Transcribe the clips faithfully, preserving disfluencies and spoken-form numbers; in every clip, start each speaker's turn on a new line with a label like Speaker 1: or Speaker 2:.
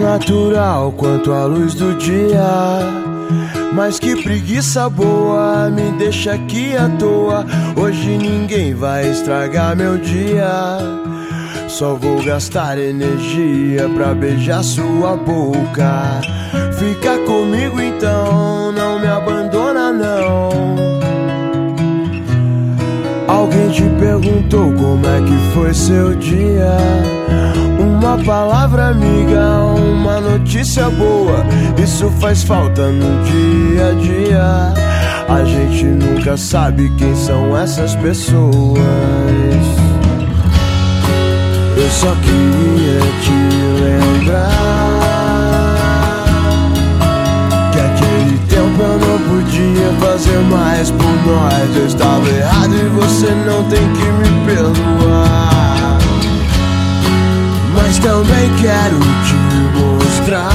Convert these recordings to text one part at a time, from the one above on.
Speaker 1: natural quanto a luz do dia. Mas que preguiça boa, me deixa aqui à toa. Hoje ninguém vai estragar meu dia. Só vou gastar energia pra beijar sua boca. Fica comigo então, não me abandona não. Alguém te perguntou como é que foi seu dia? Uma palavra amiga, uma notícia boa, isso faz falta no dia a dia. A gente nunca sabe quem são essas pessoas. Eu só queria te lembrar que aquele tempo eu não podia fazer mais por nós. Eu estava errado e você não tem que me perdoar. Mas também quero te mostrar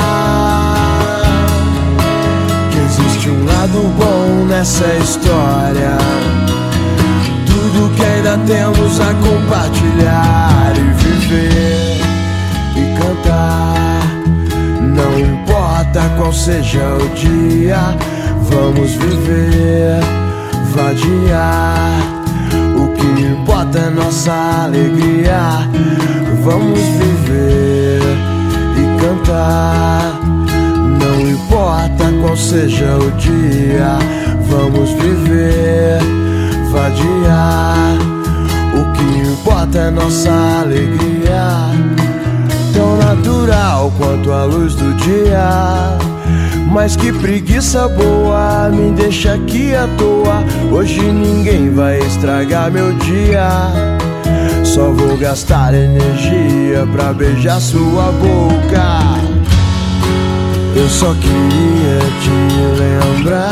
Speaker 1: que existe um lado bom nessa história. Tudo que ainda temos a compartilhar e viver e cantar. Não importa qual seja o dia, vamos viver, vadiar. O que importa é nossa alegria. Vamos viver e cantar. Não importa qual seja o dia, vamos viver, vadiar. O que importa é nossa alegria. Tão natural quanto a luz do dia. Mas que preguiça boa, me deixa aqui à toa. Hoje ninguém vai estragar meu dia. Só vou gastar energia pra beijar sua boca. Eu só queria te lembrar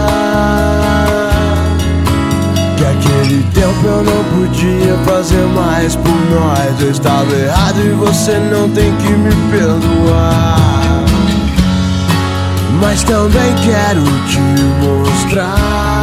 Speaker 1: que aquele tempo eu não podia fazer mais por nós. Eu estava errado e você não tem que me perdoar. Mas também quero te mostrar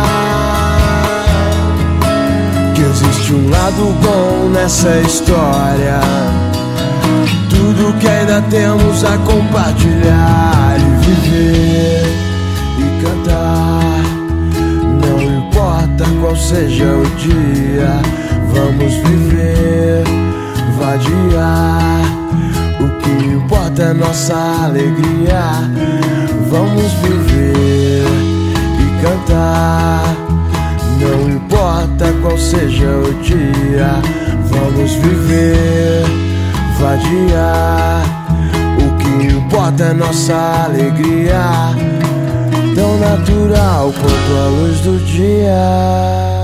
Speaker 1: que existe um lado bom nessa história. Tudo que ainda temos a compartilhar e viver e cantar. Não importa qual seja o dia, vamos viver, vadiar. O que importa é nossa alegria. Vamos viver e cantar. Não importa qual seja o dia, vamos viver, vadiar. O que importa é nossa alegria. Tão natural quanto a luz do dia.